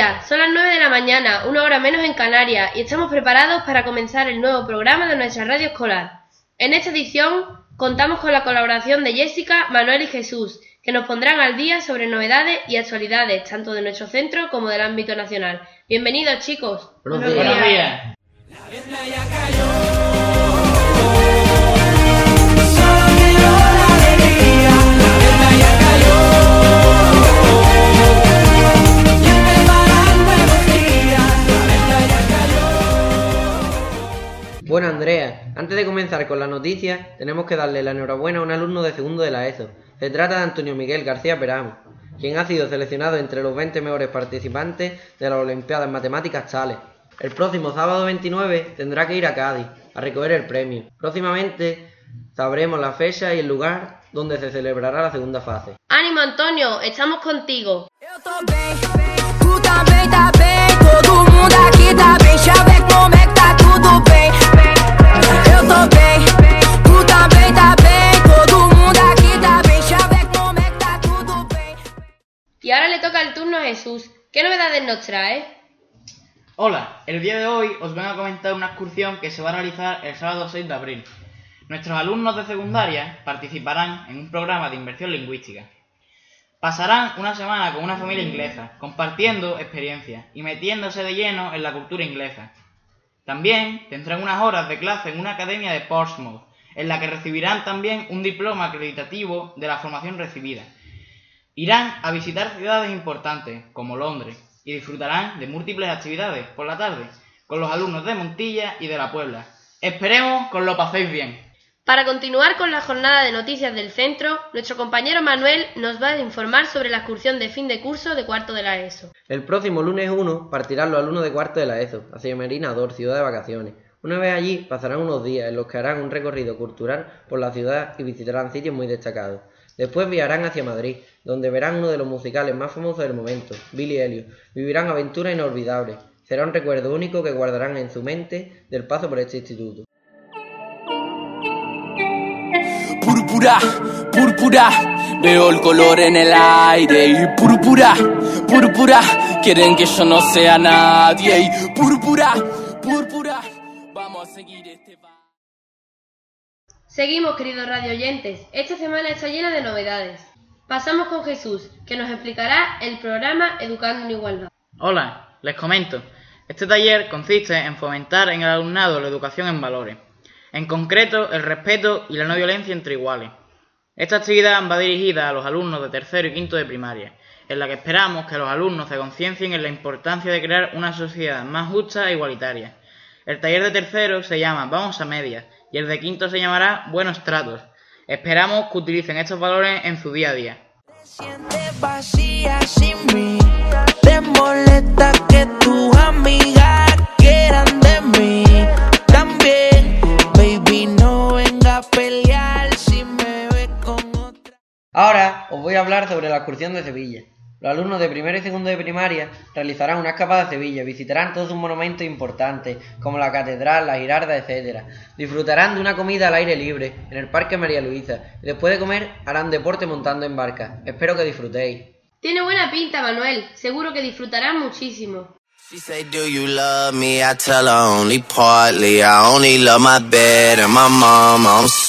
días, son las 9 de la mañana, una hora menos en Canarias, y estamos preparados para comenzar el nuevo programa de nuestra radio escolar. En esta edición contamos con la colaboración de Jessica, Manuel y Jesús, que nos pondrán al día sobre novedades y actualidades, tanto de nuestro centro como del ámbito nacional. Bienvenidos, chicos. Buenos días. Bueno, Andrea, antes de comenzar con las noticias, tenemos que darle la enhorabuena a un alumno de segundo de la ESO. Se trata de Antonio Miguel García Peramo, quien ha sido seleccionado entre los 20 mejores participantes de las Olimpiadas en Matemáticas Challenge. El próximo sábado 29 tendrá que ir a Cádiz a recoger el premio. Próximamente sabremos la fecha y el lugar donde se celebrará la segunda fase. ¡Ánimo, Antonio! ¡Estamos contigo! Y ahora le toca el turno a Jesús. ¿Qué novedades nos trae? Hola, el día de hoy os vengo a comentar una excursión que se va a realizar el sábado 6 de abril. Nuestros alumnos de secundaria participarán en un programa de inmersión lingüística. Pasarán una semana con una familia inglesa, compartiendo experiencias y metiéndose de lleno en la cultura inglesa. También tendrán unas horas de clase en una academia de Portsmouth, en la que recibirán también un diploma acreditativo de la formación recibida. Irán a visitar ciudades importantes, como Londres, y disfrutarán de múltiples actividades por la tarde, con los alumnos de Montilla y de La Puebla. Esperemos que os lo paséis bien. Para continuar con la jornada de noticias del centro, nuestro compañero Manuel nos va a informar sobre la excursión de fin de curso de cuarto de la ESO. El próximo lunes 1 partirán los alumnos de cuarto de la ESO hacia Merinador, ciudad de vacaciones. Una vez allí pasarán unos días en los que harán un recorrido cultural por la ciudad y visitarán sitios muy destacados. Después viajarán hacia Madrid, donde verán uno de los musicales más famosos del momento, Billy Elliot. Vivirán aventuras inolvidables. Será un recuerdo único que guardarán en su mente del paso por este instituto. Púrpura, púrpura, veo el color en el aire. Y púrpura, púrpura, quieren que yo no sea nadie. Y púrpura, púrpura, vamos a seguir este va. Seguimos, queridos radioyentes. Esta semana está llena de novedades. Pasamos con Jesús, que nos explicará el programa Educando en Igualdad. Hola, les comento. Este taller consiste en fomentar en el alumnado la educación en valores. En concreto, el respeto y la no violencia entre iguales. Esta actividad va dirigida a los alumnos de tercero y quinto de primaria, en la que esperamos que los alumnos se conciencien en la importancia de crear una sociedad más justa e igualitaria. El taller de tercero se llama Vamos a Medias y el de quinto se llamará Buenos Tratos. Esperamos que utilicen estos valores en su día a día. Te molesta que tus amigas quieran de mí. También, baby, no venga a pelear si me ves con otra. Ahora os voy a hablar sobre la excursión de Sevilla. Los alumnos de primero y segundo de primaria realizarán una escapada a Sevilla, visitarán todos sus monumentos importantes, como la catedral, la Girarda, etc. Disfrutarán de una comida al aire libre, en el Parque María Luisa, y después de comer harán deporte montando en barca. Espero que disfrutéis. Tiene buena pinta, Manuel. Seguro que disfrutarán muchísimo. She say, do you love me? I tell her only partly. I only love my bed and my mom.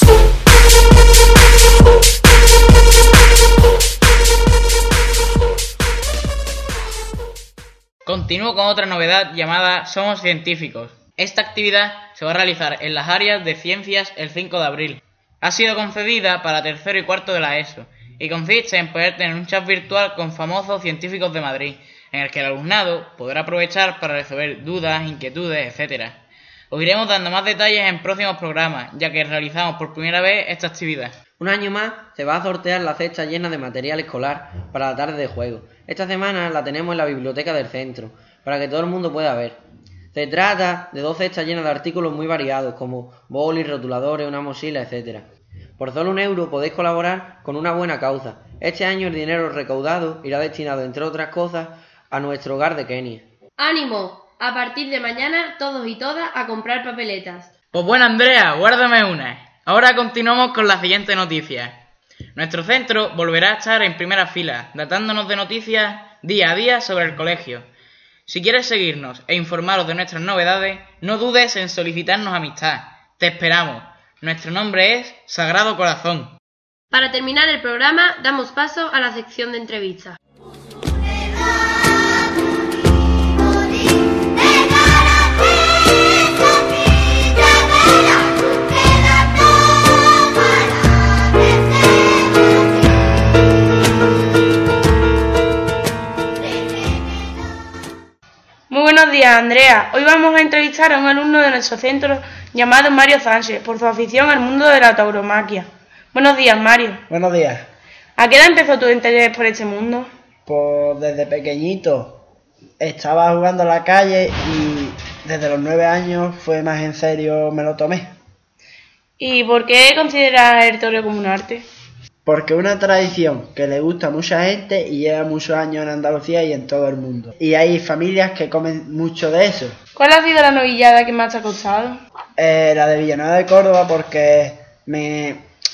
Continúo con otra novedad llamada Somos Científicos. Esta actividad se va a realizar en las áreas de ciencias el 5 de abril. Ha sido concedida para tercero y cuarto de la ESO y consiste en poder tener un chat virtual con famosos científicos de Madrid, en el que el alumnado podrá aprovechar para resolver dudas, inquietudes, etc. Os iremos dando más detalles en próximos programas, ya que realizamos por primera vez esta actividad. Un año más se va a sortear la cesta llena de material escolar para la tarde de juego. Esta semana la tenemos en la biblioteca del centro, para que todo el mundo pueda ver. Se trata de 2 cestas llenas de artículos muy variados, como bolis, rotuladores, una mochila, etc. Por solo €1 podéis colaborar con una buena causa. Este año el dinero recaudado irá destinado, entre otras cosas, a nuestro hogar de Kenia. ¡Ánimo! A partir de mañana, todos y todas a comprar papeletas. Pues bueno, Andrea, guárdame una. Ahora continuamos con la siguiente noticia. Nuestro centro volverá a estar en primera fila, datándonos de noticias día a día sobre el colegio. Si quieres seguirnos e informaros de nuestras novedades, no dudes en solicitarnos amistad. Te esperamos. Nuestro nombre es Sagrado Corazón. Para terminar el programa, damos paso a la sección de entrevistas. Muy buenos días, Andrea. Hoy vamos a entrevistar a un alumno de nuestro centro llamado Mario Sánchez por su afición al mundo de la tauromaquia. Buenos días, Mario. Buenos días. ¿A qué edad empezó tu interés por este mundo? Pues desde pequeñito estaba jugando a la calle y desde los 9 años fue más en serio, me lo tomé. ¿Y por qué consideras el toreo como un arte? Porque es una tradición que le gusta a mucha gente y lleva muchos años en Andalucía y en todo el mundo. Y hay familias que comen mucho de eso. ¿Cuál ha sido la novillada que más te ha costado? La de Villanueva de Córdoba, porque me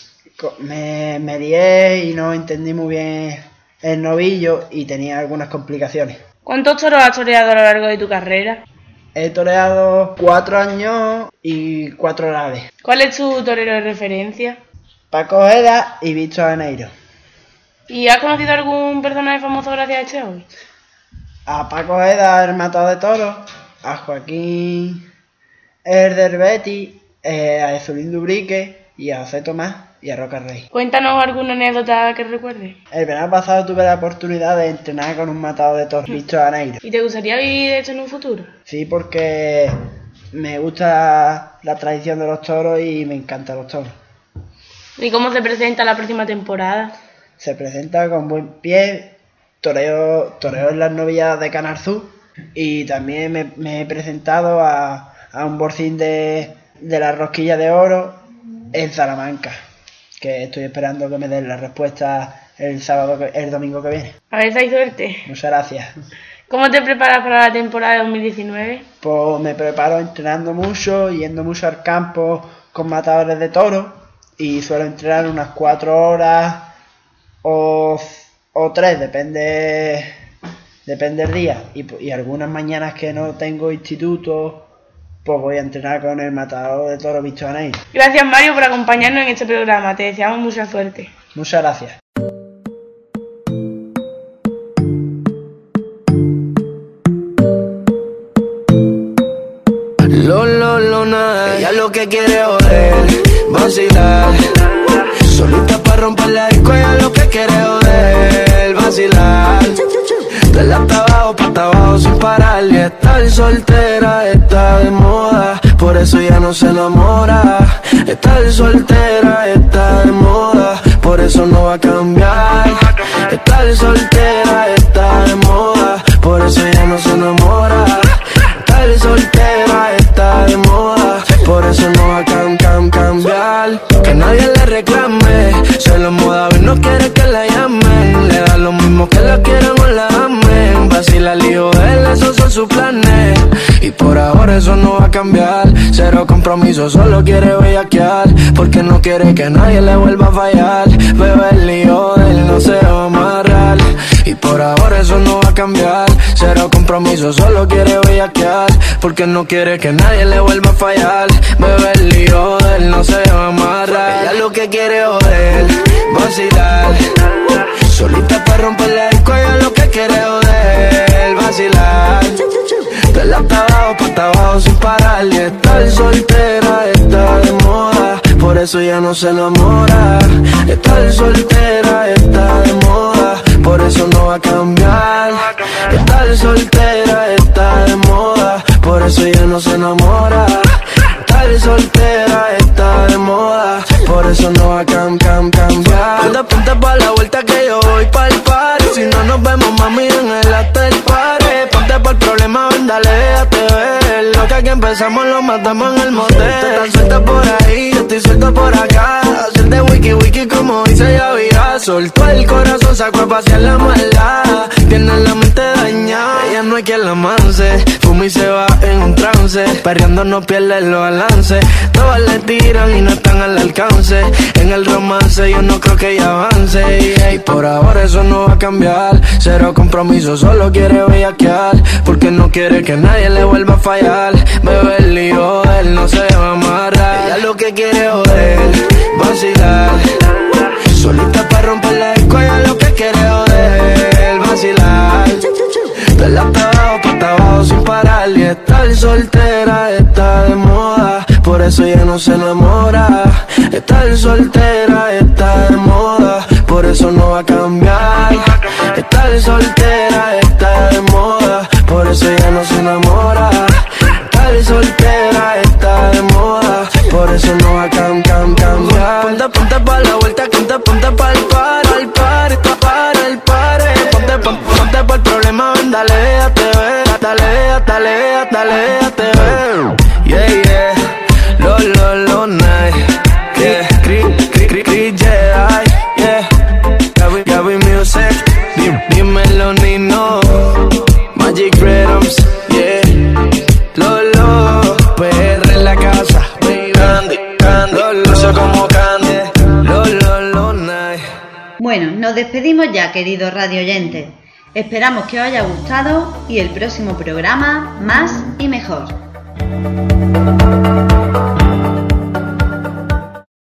lié y no entendí muy bien el novillo y tenía algunas complicaciones. ¿Cuántos toros has toreado a lo largo de tu carrera? He toreado 4 años y 4 orales. ¿Cuál es tu torero de referencia? Paco Ojeda y Víctor Janeiro. ¿Y has conocido algún personaje famoso gracias a este hobby? A Paco Ojeda, el matador de toros, a Joaquín Herder Betty, a Ezulín Dubrique y a José Tomás y a Roca Rey. Cuéntanos alguna anécdota que recuerdes. El verano pasado tuve la oportunidad de entrenar con un matador de toros, Víctor Janeiro. ¿Y te gustaría vivir esto en un futuro? Sí, porque me gusta la tradición de los toros y me encantan los toros. ¿Y cómo se presenta la próxima temporada? Se presenta con buen pie, toreo en las novilladas de Canarzú y también me he presentado a un borcín de la Rosquilla de Oro en Salamanca, que estoy esperando que me den la respuesta el domingo que viene. A ver si hay suerte. Muchas gracias. ¿Cómo te preparas para la temporada de 2019? Pues me preparo entrenando mucho, yendo mucho al campo con matadores de toros. Y suelo entrenar unas 4 horas o 3, depende del día. Y algunas mañanas que no tengo instituto, pues voy a entrenar con el matador de toros Víctor Janeiro. Gracias, Mario, por acompañarnos en este programa. Te deseamos mucha suerte. Muchas gracias. Ella lo que quiere es joder, vacilar. Solita para romper la disco, ella lo que quiere es joder, vacilar. De la hasta abajo sin parar. Y estar soltera está de moda, por eso ya no se enamora. Estar soltera está de moda, por eso no va a cambiar. Estar soltera está de moda, por eso ya no se enamora. Estar soltera está de moda, por eso no va a cambiar. Que nadie le reclame, se lo moda y no quiere que la llamen. Le da lo mismo que la quieran o la amen. Vacila el hijo de él, esos son sus planes. Y por ahora eso no va a cambiar. Cero compromiso, solo quiere bellaquear, porque no quiere que nadie le vuelva a fallar. Bebé, el hijo de él no se va a amarrar. Y por ahora eso no va a cambiar. Cero compromiso, solo quiere bellaquear, porque no quiere que nadie le vuelva a fallar. Bebé, el hijo de él no se va a amarrar. Ella lo que quiere es joder, vacilar. Solita para romper la disco, ella lo que quiere es joder, vacilar. De la hasta abajo sin parar. Y estar soltera está de moda, por eso ya no se enamora. Estar soltera está de moda, por eso no va a cambiar. Estar soltera está de moda, por eso ya no se enamora. Estar soltera está de moda, por eso no va a cambiar. Anda, ponte pa' la vuelta que yo voy pa'l party. Si no nos vemos, mami, en el after party. Ponte por el problema, ven, dale, déjate ver. Lo que aquí empezamos lo matamos en el motel. Tú estás suelta por ahí, yo estoy suelto por acá. Hacerte wiki como dice Yaviraz. Soltó el corazón, sacó a pasear la maldad. Tiene la mente dañada, ella no hay quien la manse. Fuma y se va en un trance, perreando no pierde los balances. Todas le tiran y no están al alcance. En el romance yo no creo que ella avance. Y por ahora eso no va a cambiar. Cero compromiso, solo quiere bellaquear. Porque no quiere que nadie le vuelva a fallar. Bebe el lío, él no se va a amarrar. Ella lo que quiere es joder, vacilar. Solita para romper la disco, ella lo que quiere es joder, vacilar. De la hasta abajo sin parar. Y estar soltera está de moda, por eso ella no se enamora. Estar soltera está de moda, por eso no va a cambiar. Estar soltera está de moda, por eso ella no se enamora. Estar soltera está de moda, por eso no va a cambiar. Ponte pa' la vuelta, ponte pa' el par, al par, para el par. Ponte pa' el problema, ven, dale, déjate ver. Dale, déjate ver. Yeah, yeah, lo, night. Yeah, Chris Jedi. Yeah, Gaby Music. Dímelo, Nino. Magic Freedoms. Yeah, Lolo. PR en la casa. Candy, Lolo, como Candy. Lo, night. Bueno, nos despedimos ya, queridos radio oyentes. Esperamos que os haya gustado y el próximo programa más y mejor.